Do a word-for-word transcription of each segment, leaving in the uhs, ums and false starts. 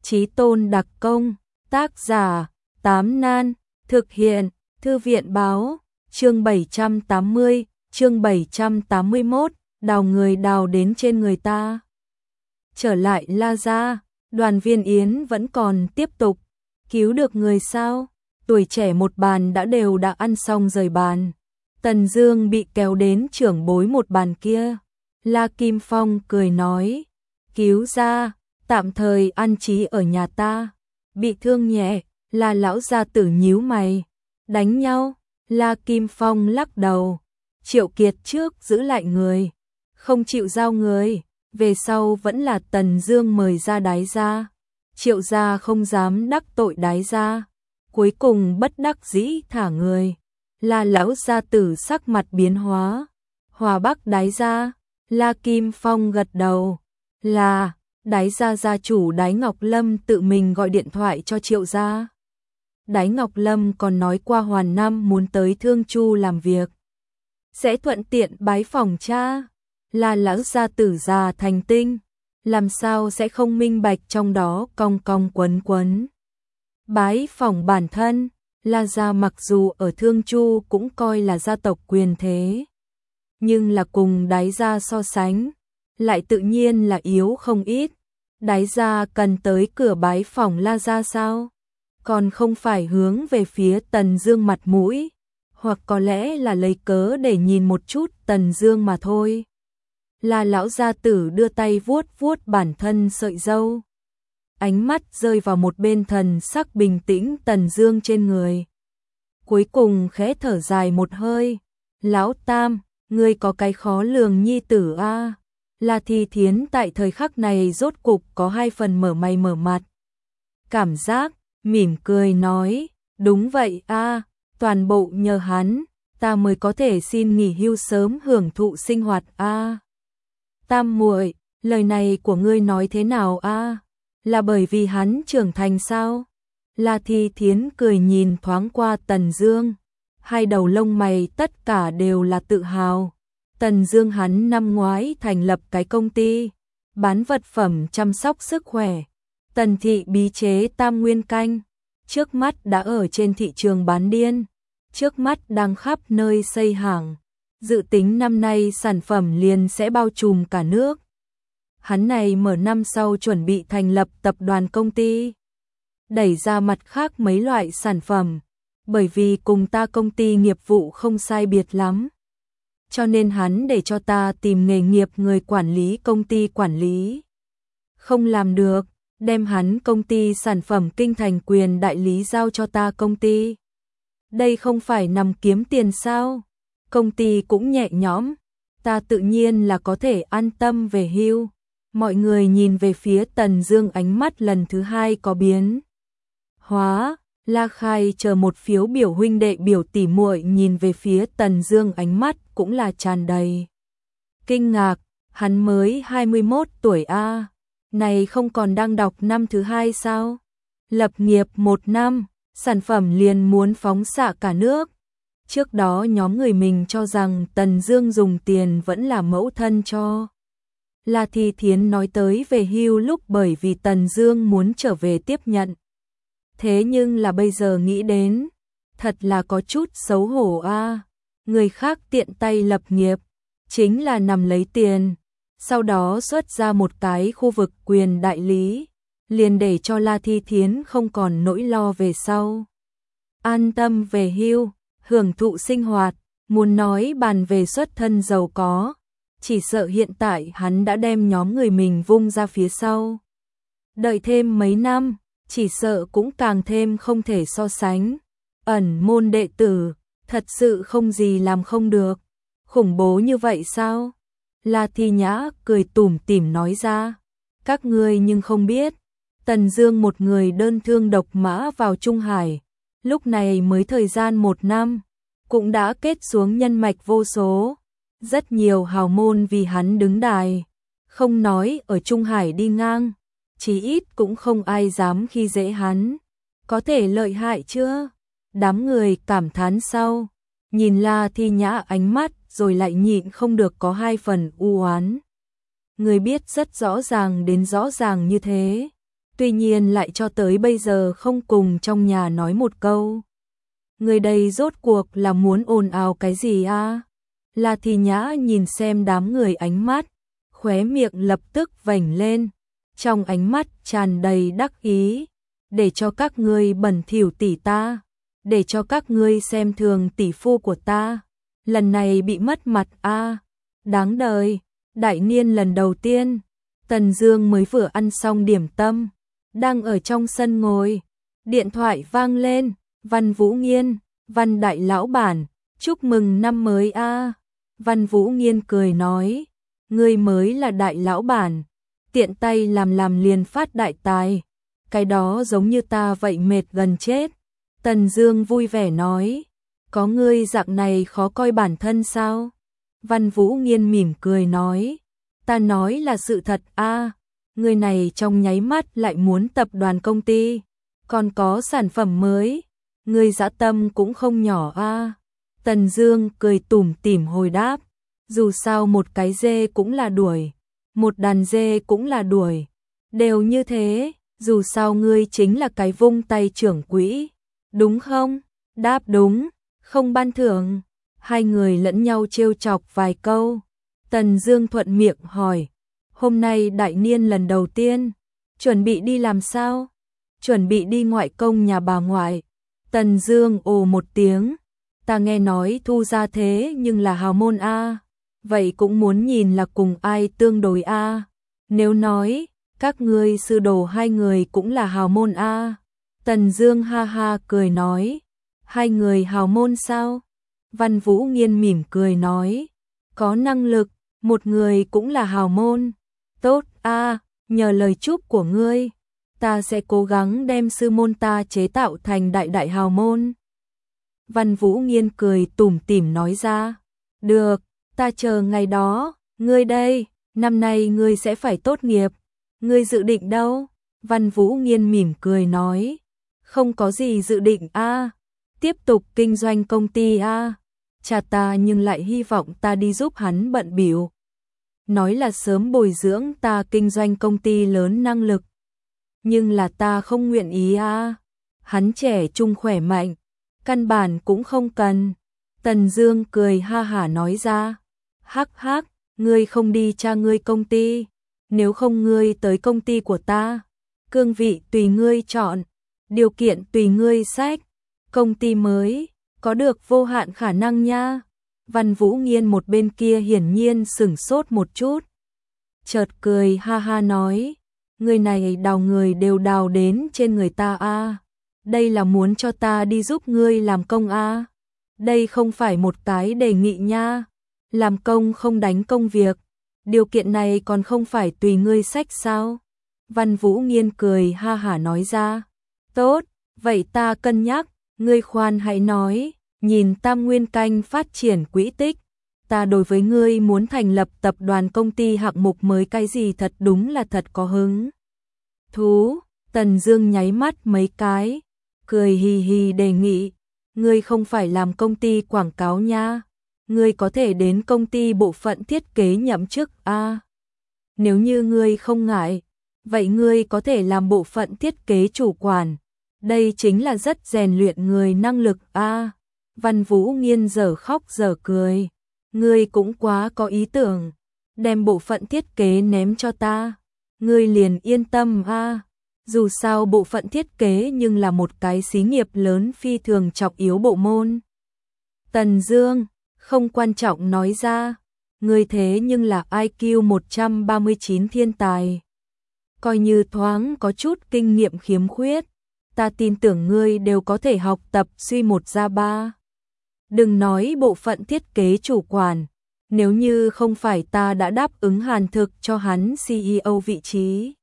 Chí tôn đặc công, tác giả, Tám Nan, thực hiện, Thư viện báo, chương bảy trăm tám mươi, chương bảy trăm tám mươi mốt, đào người đào đến trên người ta. Trở lại La Gia, Đoàn Viên Yến vẫn còn tiếp tục, cứu được người sao? Tuổi trẻ một bàn đã đều đã ăn xong rời bàn. Tần Dương bị kéo đến trưởng bối một bàn kia. La Kim Phong cười nói, cứu ra, tạm thời an trí ở nhà ta. Bị thương nhẹ, La lão gia tử nhíu mày. Đánh nhau? La Kim Phong lắc đầu. Triệu Kiệt trước giữ lại người, không chịu giao người, về sau vẫn là Tần Dương mời ra Đái gia. Triệu gia không dám đắc tội Đái gia, cuối cùng bất đắc dĩ thả người. La lão gia tử sắc mặt biến hóa. Hòa Bắc Đái gia? La Kim Phong gật đầu. Là, Đái gia gia chủ Đái Ngọc Lâm tự mình gọi điện thoại cho Triệu gia. Đái Ngọc Lâm còn nói qua Hoàn Năm muốn tới Thương Chu làm việc, sẽ thuận tiện bái phỏng cha. La lão gia tử già thành tinh, làm sao sẽ không minh bạch trong đó cong cong quấn quấn. Bái phỏng bản thân, La gia mặc dù ở Thương Chu cũng coi là gia tộc quyền thế, nhưng là cùng Đái gia so sánh, lại tự nhiên là yếu không ít. Đái gia cần tới cửa bái phỏng La gia sao? Còn không phải hướng về phía Tần Dương mặt mũi, hoặc có lẽ là lấy cớ để nhìn một chút Tần Dương mà thôi. La lão gia tử đưa tay vuốt vuốt bản thân sợi râu, ánh mắt rơi vào một bên thần sắc bình tĩnh Tần Dương trên người. Cuối cùng khẽ thở dài một hơi, "Lão Tam, ngươi có cái khó lường nhi tử a." À. La Thi Thiến tại thời khắc này rốt cục có hai phần mở mày mở mặt. Cảm giác, mỉm cười nói, "Đúng vậy a, à, toàn bộ nhờ hắn, ta mới có thể xin nghỉ hưu sớm hưởng thụ sinh hoạt a." À. Tam muội, lời này của ngươi nói thế nào a? À? Là bởi vì hắn trưởng thành sao? La Thi Thiến cười nhìn thoáng qua Tần Dương, hai đầu lông mày tất cả đều là tự hào. Tần Dương hắn năm ngoái thành lập cái công ty bán vật phẩm chăm sóc sức khỏe, Tần thị bí chế tam nguyên canh, trước mắt đã ở trên thị trường bán điên, trước mắt đang khắp nơi xây hàng, dự tính năm nay sản phẩm liền sẽ bao trùm cả nước. Hắn này mở năm sau chuẩn bị thành lập tập đoàn công ty, đẩy ra mặt khác mấy loại sản phẩm, bởi vì cùng ta công ty nghiệp vụ không sai biệt lắm, cho nên hắn để cho ta tìm nghề nghiệp người quản lý công ty quản lý. Không làm được, đem hắn công ty sản phẩm kinh thành quyền đại lý giao cho ta công ty. Đây không phải nằm kiếm tiền sao? Công ty cũng nhẹ nhõm, ta tự nhiên là có thể an tâm về hưu. Mọi người nhìn về phía Tần Dương, ánh mắt lần thứ hai có biến hóa. La Khai chờ một phiếu biểu huynh đệ biểu tỷ muội nhìn về phía Tần Dương, ánh mắt cũng là tràn đầy kinh ngạc. Hắn mới hai mươi mốt tuổi a, à. Này không còn đang đọc năm thứ hai sao? Lập nghiệp một năm, sản phẩm liền muốn phóng xạ cả nước. Trước đó nhóm người mình cho rằng Tần Dương dùng tiền vẫn là mẫu thân cho. La Thi Thiến nói tới về hưu lúc bởi vì Tần Dương muốn trở về tiếp nhận. Thế nhưng là bây giờ nghĩ đến, thật là có chút xấu hổ a. À. Người khác tiện tay lập nghiệp, chính là nằm lấy tiền, sau đó xuất ra một cái khu vực quyền đại lý, liền để cho La Thi Thiến không còn nỗi lo về sau. An tâm về hưu, hưởng thụ sinh hoạt, muốn nói bàn về xuất thân giàu có, chỉ sợ hiện tại hắn đã đem nhóm người mình vung ra phía sau. Đợi thêm mấy năm, chỉ sợ cũng càng thêm không thể so sánh. Ẩn môn đệ tử, thật sự không gì làm không được. Khủng bố như vậy sao? La Thi Nhã cười tủm tỉm nói ra. Các ngươi nhưng không biết, Tần Dương một người đơn thương độc mã vào Trung Hải, lúc này mới thời gian một năm, cũng đã kết xuống nhân mạch vô số. Rất nhiều hào môn vì hắn đứng đài, không nói ở Trung Hải đi ngang, chí ít cũng không ai dám khi dễ hắn. Có thể lợi hại chưa? Đám người cảm thán sau, nhìn La Thi Nhã ánh mắt rồi lại nhịn không được có hai phần u oán. Người biết rất rõ ràng đến rõ ràng như thế, tuy nhiên lại cho tới bây giờ không cùng trong nhà nói một câu. Người đây rốt cuộc là muốn ồn ào cái gì a? La Thi Nhã nhìn xem đám người ánh mắt, khóe miệng lập tức vểnh lên, trong ánh mắt tràn đầy đắc ý, để cho các ngươi bẩn thỉu tỷ ta, để cho các ngươi xem thường tỷ phu của ta, lần này bị mất mặt a, đáng đời. Đại niên lần đầu tiên, Tần Dương mới vừa ăn xong điểm tâm, đang ở trong sân ngồi, điện thoại vang lên, Văn Vũ Nghiên, Văn đại lão bản, chúc mừng năm mới a. Văn Vũ Nghiên cười nói, ngươi mới là đại lão bản, tiện tay làm làm liền phát đại tài, cái đó giống như ta vậy mệt gần chết. Tần Dương vui vẻ nói, có ngươi dạng này khó coi bản thân sao? Văn Vũ Nghiên mỉm cười nói, ta nói là sự thật a, người này trong nháy mắt lại muốn tập đoàn công ty, còn có sản phẩm mới, người dã tâm cũng không nhỏ a. Tần Dương cười tủm tỉm hồi đáp, dù sao một cái dê cũng là đuổi, một đàn dê cũng là đuổi, đều như thế, dù sao ngươi chính là cái vung tay trưởng quỹ, đúng không? Đáp đúng, không ban thưởng. Hai người lẫn nhau trêu chọc vài câu. Tần Dương thuận miệng hỏi, hôm nay đại niên lần đầu tiên, chuẩn bị đi làm sao? Chuẩn bị đi ngoại công nhà bà ngoại. Tần Dương ồ một tiếng, ta nghe nói Thu gia thế nhưng là hào môn a, vậy cũng muốn nhìn là cùng ai tương đối a. Nếu nói, các ngươi sư đồ hai người cũng là hào môn a. Tần Dương ha ha cười nói, hai người hào môn sao? Văn Vũ Nghiên mỉm cười nói, có năng lực, một người cũng là hào môn. Tốt a, nhờ lời chúc của ngươi, ta sẽ cố gắng đem sư môn ta chế tạo thành đại đại hào môn. Văn Vũ Nghiên cười tủm tỉm nói ra, được, ta chờ ngày đó, ngươi đây, năm nay ngươi sẽ phải tốt nghiệp, ngươi dự định đâu? Văn Vũ Nghiên mỉm cười nói, không có gì dự định a, tiếp tục kinh doanh công ty a. Cha ta nhưng lại hy vọng ta đi giúp hắn bận bịu, nói là sớm bồi dưỡng ta kinh doanh công ty lớn năng lực. Nhưng là ta không nguyện ý a. Hắn trẻ trung khỏe mạnh, căn bản cũng không cần. Tần Dương cười ha hả nói ra, hắc hắc, ngươi không đi cha ngươi công ty, nếu không ngươi tới công ty của ta, cương vị tùy ngươi chọn, điều kiện tùy ngươi sách, công ty mới có được vô hạn khả năng nha. Văn Vũ Nghiên một bên kia hiển nhiên sửng sốt một chút, chợt cười ha ha nói, người này đào người đều đào đến trên người ta a, đây là muốn cho ta đi giúp ngươi làm công a, đây không phải một cái đề nghị nha, làm công không đánh công việc, điều kiện này còn không phải tùy ngươi sách sao? Văn Vũ Nghiên cười ha hả nói ra, tốt, vậy ta cân nhắc. Ngươi khoan hãy nói, nhìn Tam Nguyên Canh phát triển quỹ tích, ta đối với ngươi muốn thành lập tập đoàn công ty hạng mục mới cái gì thật đúng là thật có hứng thú. Tần Dương nháy mắt mấy cái, cười hì hì đề nghị, ngươi không phải làm công ty quảng cáo nha, ngươi có thể đến công ty bộ phận thiết kế nhậm chức a. Nếu như ngươi không ngại, vậy ngươi có thể làm bộ phận thiết kế chủ quản. Đây chính là rất rèn luyện người năng lực a. Văn Vũ Nghiên dở khóc dở cười, ngươi cũng quá có ý tưởng, đem bộ phận thiết kế ném cho ta, ngươi liền yên tâm a. Dù sao bộ phận thiết kế nhưng là một cái xí nghiệp lớn phi thường trọng yếu bộ môn. Tần Dương không quan trọng nói ra, ngươi thế nhưng là i kiu một trăm ba mươi chín thiên tài, coi như thoáng có chút kinh nghiệm khiếm khuyết, ta tin tưởng ngươi đều có thể học tập suy một ra ba. Đừng nói bộ phận thiết kế chủ quản, nếu như không phải ta đã đáp ứng hàn thực cho hắn xê e ô vị trí.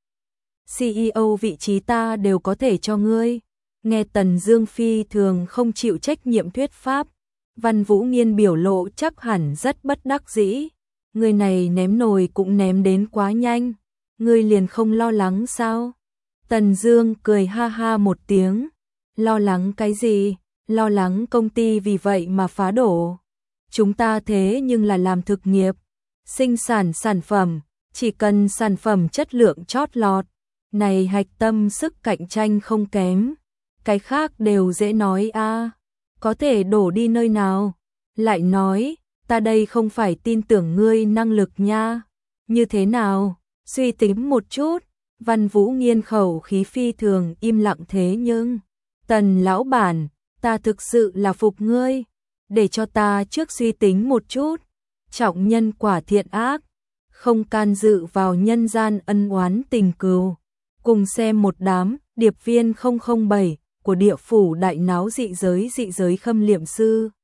xê e ô vị trí ta đều có thể cho ngươi. Nghe Tần Dương phi thường không chịu trách nhiệm thuyết pháp, Văn Vũ Nghiên biểu lộ chắc hẳn rất bất đắc dĩ. Người này ném nồi cũng ném đến quá nhanh, ngươi liền không lo lắng sao? Tần Dương cười ha ha một tiếng, lo lắng cái gì, lo lắng công ty vì vậy mà phá đổ. Chúng ta thế nhưng là làm thực nghiệp, sinh sản sản phẩm, chỉ cần sản phẩm chất lượng chót lọt, này hạch tâm sức cạnh tranh không kém, cái khác đều dễ nói a, có thể đổ đi nơi nào, lại nói, ta đây không phải tin tưởng ngươi năng lực nha, như thế nào, suy tính một chút, Văn Vũ Nghiên khẩu khí phi thường im lặng thế nhưng, Tần lão bản, ta thực sự là phục ngươi, để cho ta trước suy tính một chút, trọng nhân quả thiện ác, không can dự vào nhân gian ân oán tình cừu. Cùng xem một đám điệp viên không không bảy của địa phủ đại náo dị giới dị giới khâm liệm sư.